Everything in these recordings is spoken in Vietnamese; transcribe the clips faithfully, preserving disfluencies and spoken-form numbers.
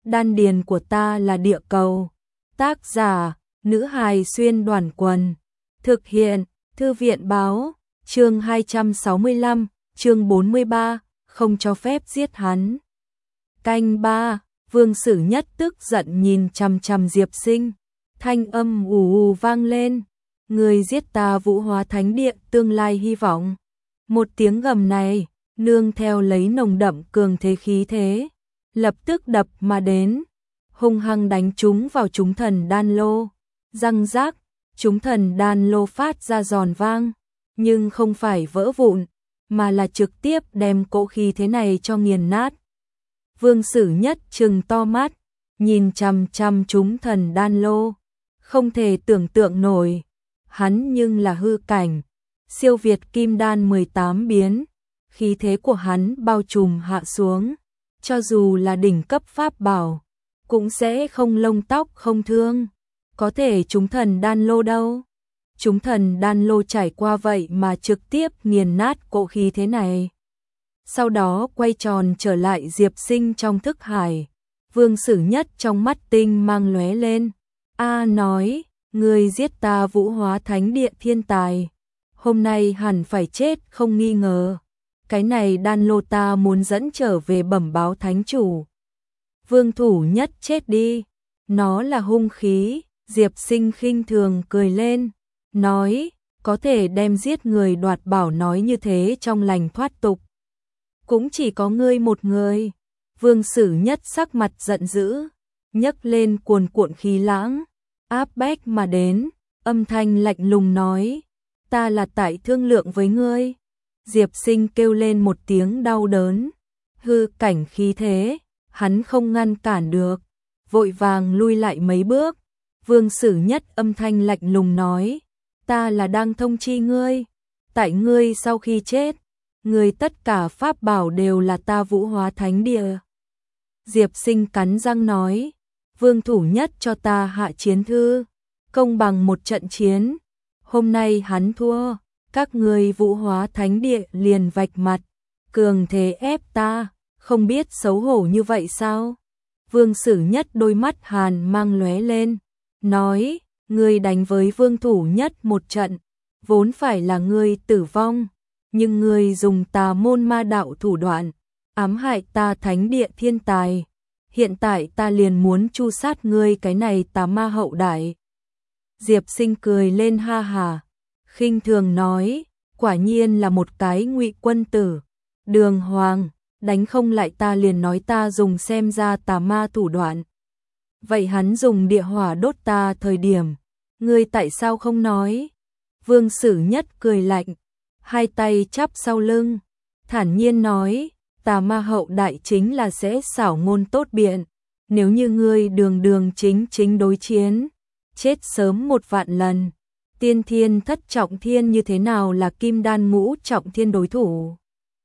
Đan điền của ta là địa cầu. Tác giả, nữ hài xuyên đoàn quần. Thực hiện, thư viện báo, chương hai trăm sáu mươi lăm, chương bốn mươi ba, không cho phép giết hắn. Canh ba, Vương Sử Nhất tức giận nhìn chằm chằm Diệp Sinh, thanh âm ù ù vang lên, người giết ta Vũ Hóa Thánh Điện tương lai hy vọng. Một tiếng gầm này, nương theo lấy nồng đậm cường thế khí thế, lập tức đập mà đến, hung hăng đánh trúng vào chúng thần đan lô, răng rác, chúng thần đan lô phát ra giòn vang, nhưng không phải vỡ vụn, mà là trực tiếp đem cỗ khí thế này cho nghiền nát. Vương Sử Nhất trừng to mắt, nhìn chằm chằm chúng thần đan lô, không thể tưởng tượng nổi, hắn nhưng là hư cảnh, siêu việt kim đan mười tám biến, khí thế của hắn bao trùm hạ xuống, cho dù là đỉnh cấp pháp bảo, cũng sẽ không lông tóc không thương, có thể chúng thần đan lô đâu. Chúng thần đan lô trải qua vậy mà trực tiếp nghiền nát cỗ khí thế này. Sau đó quay tròn trở lại Diệp Sinh trong thức hải, Vương Sử Nhất trong mắt tinh mang lóe lên. A nói, người giết ta Vũ Hóa Thánh Điện thiên tài, hôm nay hẳn phải chết không nghi ngờ. Cái này đan lô ta muốn dẫn trở về bẩm báo thánh chủ. Vương Thủ Nhất chết đi, nó là hung khí. Diệp Sinh khinh thường cười lên, nói, có thể đem giết người đoạt bảo nói như thế trong lành thoát tục. Cũng chỉ có ngươi một người. Vương Sử Nhất sắc mặt giận dữ, nhấc lên cuồn cuộn khí lãng, áp bách mà đến, âm thanh lạnh lùng nói, ta là tại thương lượng với ngươi. Diệp Sinh kêu lên một tiếng đau đớn, hư cảnh khí thế, hắn không ngăn cản được, vội vàng lui lại mấy bước. Vương Sử Nhất âm thanh lạnh lùng nói, ta là đang thông chi ngươi, tại ngươi sau khi chết, ngươi tất cả pháp bảo đều là ta Vũ Hóa Thánh Địa. Diệp Sinh cắn răng nói, Vương Thủ Nhất cho ta hạ chiến thư, công bằng một trận chiến, hôm nay hắn thua, các ngươi Vũ Hóa Thánh Địa liền vạch mặt, cường thế ép ta, không biết xấu hổ như vậy sao? Vương Sử Nhất đôi mắt hàn mang lóe lên, nói, ngươi đánh với Vương Thủ Nhất một trận, vốn phải là ngươi tử vong, nhưng ngươi dùng tà môn ma đạo thủ đoạn, ám hại ta Thánh Địa thiên tài, hiện tại ta liền muốn tru sát ngươi cái này tà ma hậu đại. Diệp Sinh cười lên ha hà, khinh thường nói, quả nhiên là một cái ngụy quân tử, đường hoàng, đánh không lại ta liền nói ta dùng xem ra tà ma thủ đoạn. Vậy hắn dùng địa hỏa đốt ta thời điểm, ngươi tại sao không nói? Vương Sử Nhất cười lạnh, hai tay chắp sau lưng, thản nhiên nói, tà ma hậu đại chính là sẽ xảo ngôn tốt biện, nếu như ngươi đường đường chính chính đối chiến, chết sớm một vạn lần, tiên thiên thất trọng thiên như thế nào là kim đan ngũ trọng thiên đối thủ?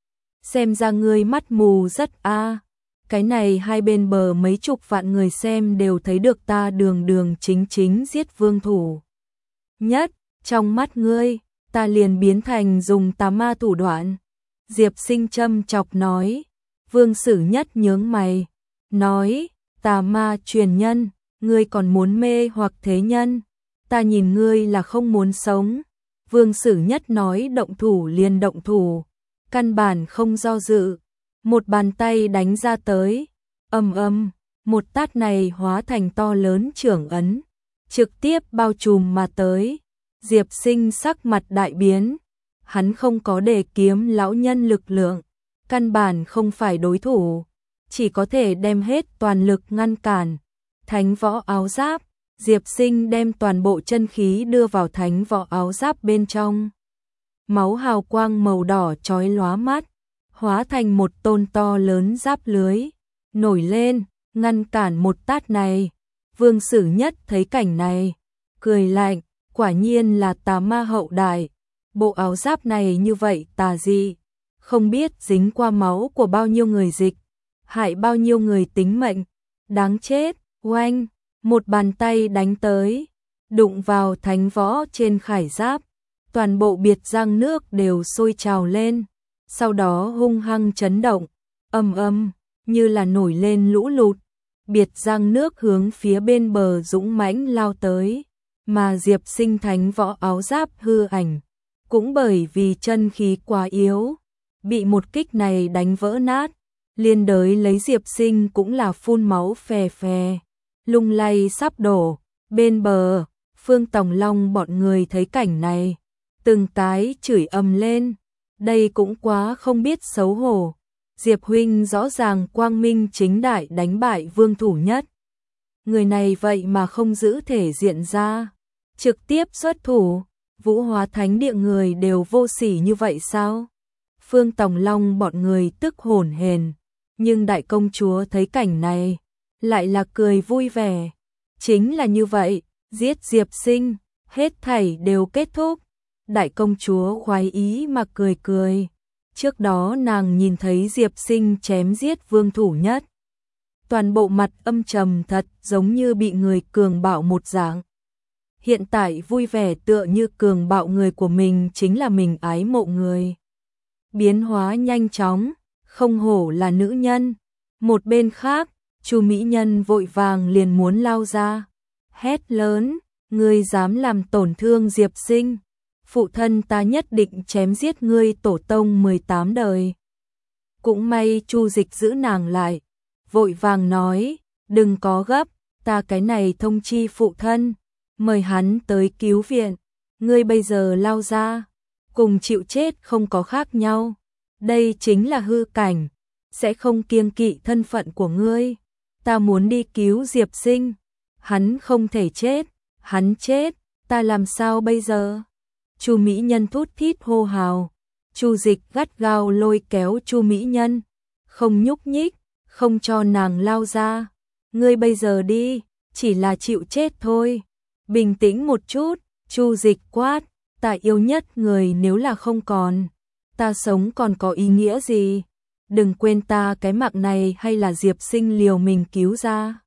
Xem ra ngươi mắt mù rất a. Cái này hai bên bờ mấy chục vạn người xem đều thấy được ta đường đường chính chính giết Vương Thủ Nhất, trong mắt ngươi, ta liền biến thành dùng tà ma thủ đoạn. Diệp Sinh châm chọc nói, Vương Sử Nhất nhướng mày, nói, tà ma truyền nhân, ngươi còn muốn mê hoặc thế nhân, ta nhìn ngươi là không muốn sống. Vương Sử Nhất nói động thủ liền động thủ, căn bản không do dự. Một bàn tay đánh ra tới, ầm ầm, một tát này hóa thành to lớn trưởng ấn, trực tiếp bao trùm mà tới. Diệp Sinh sắc mặt đại biến, hắn không có để kiếm lão nhân lực lượng, căn bản không phải đối thủ, chỉ có thể đem hết toàn lực ngăn cản. Thánh võ áo giáp, Diệp Sinh đem toàn bộ chân khí đưa vào thánh võ áo giáp bên trong. Máu hào quang màu đỏ chói lóa mắt, hóa thành một tôn to lớn giáp lưới, nổi lên, ngăn cản một tát này. Vương Sử Nhất thấy cảnh này, cười lạnh, quả nhiên là tà ma hậu đại, bộ áo giáp này như vậy tà dị, không biết dính qua máu của bao nhiêu người dịch, hại bao nhiêu người tính mệnh, đáng chết. Oanh, một bàn tay đánh tới, đụng vào thánh võ trên khải giáp, toàn bộ biệt giang nước đều sôi trào lên, sau đó hung hăng chấn động, ầm ầm, như là nổi lên lũ lụt, Biệt Giang nước hướng phía bên bờ dũng mãnh lao tới, mà Diệp Sinh thánh võ áo giáp hư ảnh, cũng bởi vì chân khí quá yếu, bị một kích này đánh vỡ nát, liên đới lấy Diệp Sinh cũng là phun máu phè phè, lung lay sắp đổ. Bên bờ, Phương Tòng Long bọn người thấy cảnh này, từng cái chửi ầm lên, đây cũng quá không biết xấu hổ. Diệp huynh rõ ràng quang minh chính đại đánh bại Vương Thủ Nhất, người này vậy mà không giữ thể diện ra, trực tiếp xuất thủ. Vũ Hóa Thánh Địa người đều vô sỉ như vậy sao? Phương Tòng Long bọn người tức hổn hển, nhưng đại công chúa thấy cảnh này, lại là cười vui vẻ. Chính là như vậy, giết Diệp Sinh, hết thảy đều kết thúc. Đại công chúa khoái ý mà cười cười. Trước đó nàng nhìn thấy Diệp Sinh chém giết Vương Thủ Nhất, toàn bộ mặt âm trầm thật, giống như bị người cường bạo một dạng. Hiện tại vui vẻ tựa như cường bạo người của mình chính là mình ái mộ người. Biến hóa nhanh chóng, không hổ là nữ nhân. Một bên khác, Chu mỹ nhân vội vàng liền muốn lao ra, hét lớn, ngươi dám làm tổn thương Diệp Sinh, phụ thân ta nhất định chém giết ngươi tổ tông mười tám đời. Cũng may Chu Dịch giữ nàng lại, vội vàng nói, đừng có gấp, ta cái này thông chi phụ thân, mời hắn tới cứu viện, ngươi bây giờ lao ra, cùng chịu chết không có khác nhau, đây chính là hư cảnh, sẽ không kiêng kỵ thân phận của ngươi, ta muốn đi cứu Diệp Sinh, hắn không thể chết, hắn chết, ta làm sao bây giờ? Chu mỹ nhân thút thít hô hào, Chu Dịch gắt gao lôi kéo Chu mỹ nhân, không nhúc nhích, không cho nàng lao ra, ngươi bây giờ đi, chỉ là chịu chết thôi. Bình tĩnh một chút, Chu Dịch quát, ta yêu nhất người nếu là không còn, ta sống còn có ý nghĩa gì? Đừng quên ta cái mạng này hay là Diệp Sinh liều mình cứu ra.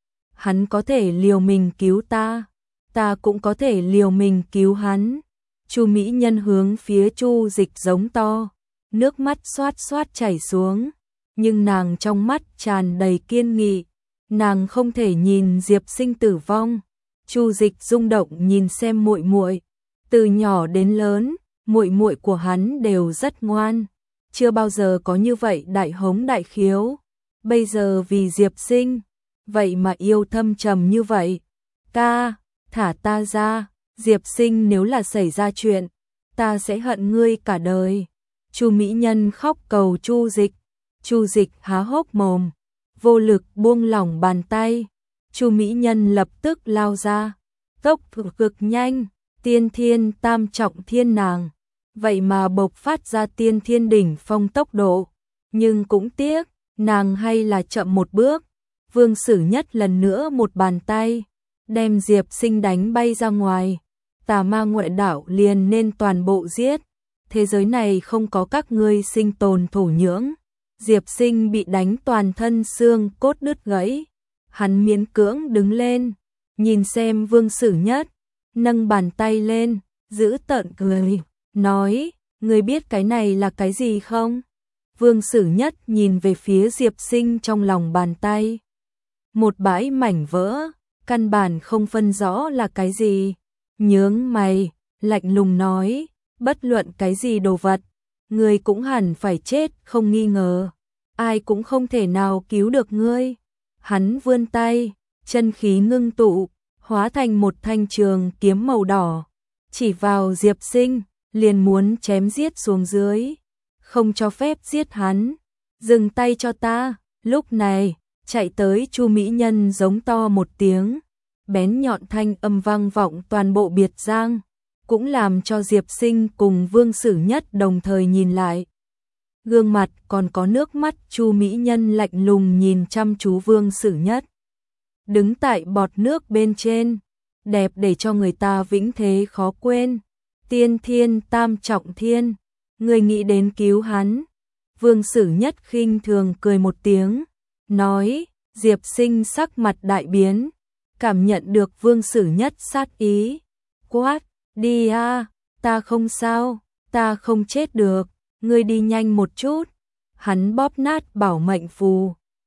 Hắn có thể liều mình cứu ta, ta cũng có thể liều mình cứu hắn. Chu mỹ nhân hướng phía Chu Dịch giống to, nước mắt xoát xoát chảy xuống, nhưng nàng trong mắt tràn đầy kiên nghị, nàng không thể nhìn Diệp Sinh tử vong. Chu Dịch rung động nhìn xem muội muội, từ nhỏ đến lớn, muội muội của hắn đều rất ngoan, chưa bao giờ có như vậy đại hống đại khiếu, bây giờ vì Diệp Sinh, vậy mà yêu thâm trầm như vậy. Ca, thả ta ra, Diệp Sinh nếu là xảy ra chuyện, ta sẽ hận ngươi cả đời. Chu mỹ nhân khóc cầu Chu Dịch, Chu Dịch há hốc mồm, vô lực buông lỏng bàn tay. Chu mỹ nhân lập tức lao ra, tốc độ cực nhanh, tiên thiên tam trọng thiên nàng, vậy mà bộc phát ra tiên thiên đỉnh phong tốc độ, nhưng cũng tiếc, nàng hay là chậm một bước. Vương Sử Nhất lần nữa một bàn tay, đem Diệp Sinh đánh bay ra ngoài, tà ma ngoại đạo liền nên toàn bộ giết, thế giới này không có các ngươi sinh tồn thổ nhưỡng. Diệp Sinh bị đánh toàn thân xương cốt đứt gãy, hắn miễn cưỡng đứng lên, nhìn xem Vương Sử Nhất, nâng bàn tay lên, giữ tợn cười, nói, ngươi biết cái này là cái gì không? Vương Sử Nhất nhìn về phía Diệp Sinh trong lòng bàn tay, một bãi mảnh vỡ, căn bản không phân rõ là cái gì, nhướng mày, lạnh lùng nói, bất luận cái gì đồ vật, ngươi cũng hẳn phải chết không nghi ngờ, ai cũng không thể nào cứu được ngươi. Hắn vươn tay, chân khí ngưng tụ, hóa thành một thanh trường kiếm màu đỏ, chỉ vào Diệp Sinh, liền muốn chém giết xuống dưới, không cho phép giết hắn, dừng tay cho ta. Lúc này, chạy tới Chu mỹ nhân giống to một tiếng, bén nhọn thanh âm vang vọng toàn bộ Biệt Giang, cũng làm cho Diệp Sinh cùng Vương Sử Nhất đồng thời nhìn lại. Gương mặt còn có nước mắt, Chu mỹ nhân lạnh lùng nhìn chăm chú Vương Sử Nhất, đứng tại bọt nước bên trên, đẹp để cho người ta vĩnh thế khó quên. Tiên thiên tam trọng thiên, người nghĩ đến cứu hắn? Vương Sử Nhất khinh thường cười một tiếng, nói. Diệp Sinh sắc mặt đại biến, cảm nhận được Vương Sử Nhất sát ý, quát, đi a, ta không sao, ta không chết được, ngươi đi nhanh một chút. Hắn bóp nát bảo mệnh phù,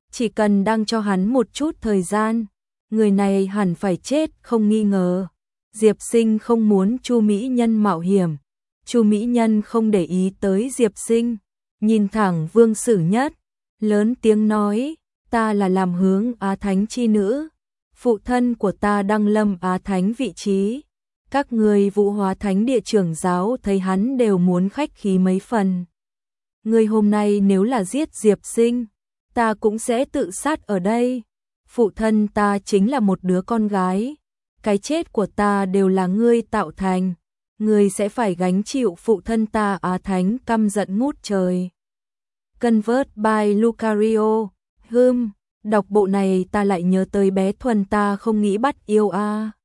chỉ cần đang cho hắn một chút thời gian, người này hẳn phải chết không nghi ngờ. Diệp Sinh không muốn Chu Mỹ Nhân mạo hiểm. Chu Mỹ Nhân không để ý tới Diệp Sinh, nhìn thẳng Vương Sử Nhất, lớn tiếng nói, ta là làm hướng Á Thánh chi nữ, phụ thân của ta đăng lâm Á Thánh vị trí. Các người Vũ Hóa Thánh địa trưởng giáo thấy hắn đều muốn khách khí mấy phần. Người hôm nay nếu là giết Diệp Sinh, ta cũng sẽ tự sát ở đây. Phụ thân ta chính là một đứa con gái, cái chết của ta đều là ngươi tạo thành, ngươi sẽ phải gánh chịu. Phụ thân ta Á Thánh căm giận ngút trời. Convert by Lucario. Hừm, đọc bộ này ta lại nhớ tới bé Thuần, ta không nghĩ bắt yêu a.